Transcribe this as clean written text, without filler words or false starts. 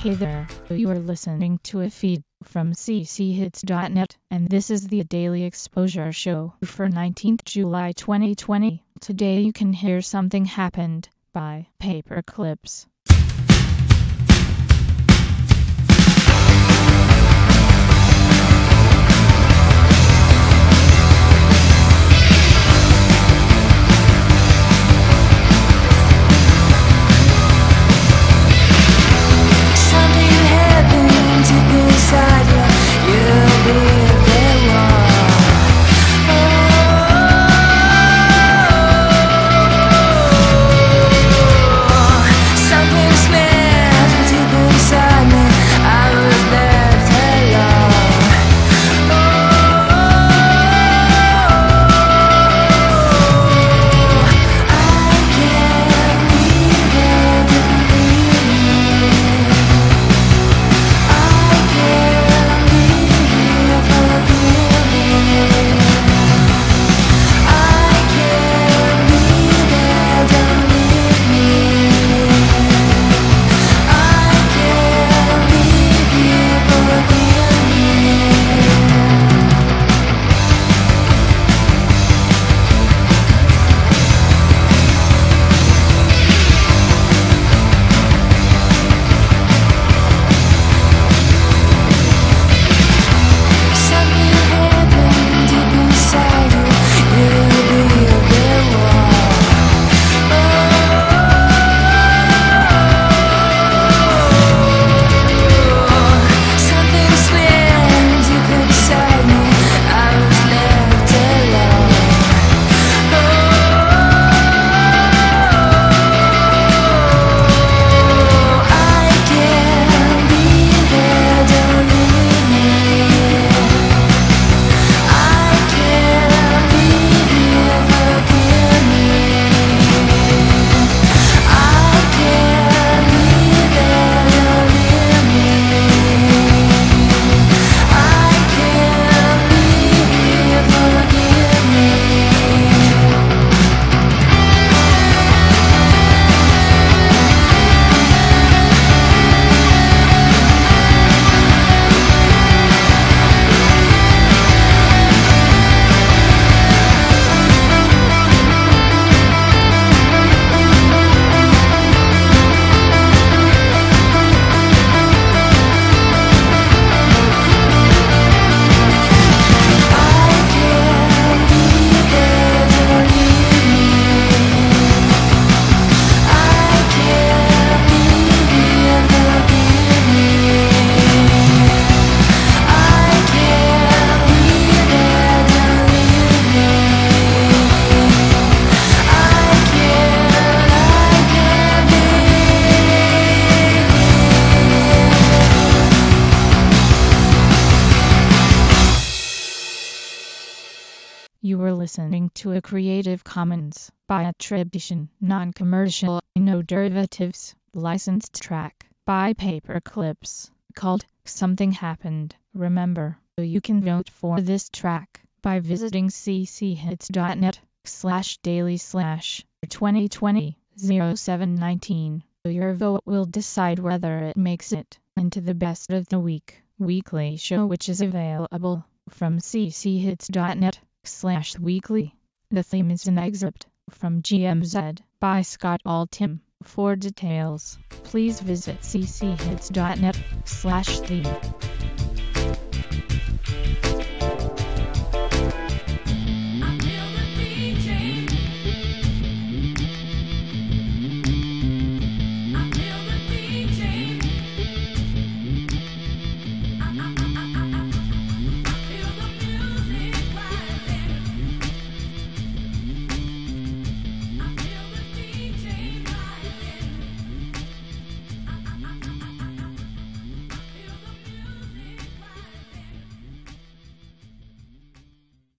Hey there, you are listening to a feed from cchits.net, and this is the Daily Exposure Show for 19th July 2020. Today you can hear Something Happened by Paperclips. You were listening to a Creative Commons by attribution, non-commercial, no derivatives, licensed track by Paperclips called Something Happened. Remember, you can vote for this track by visiting cchits.net/daily/2020-0719. Your vote will decide whether it makes it into the Best of the Week weekly show, which is available from cchits.net/weekly. The theme is an excerpt from GMZ by Scott Altham. For details, please visit cchits.net/theme.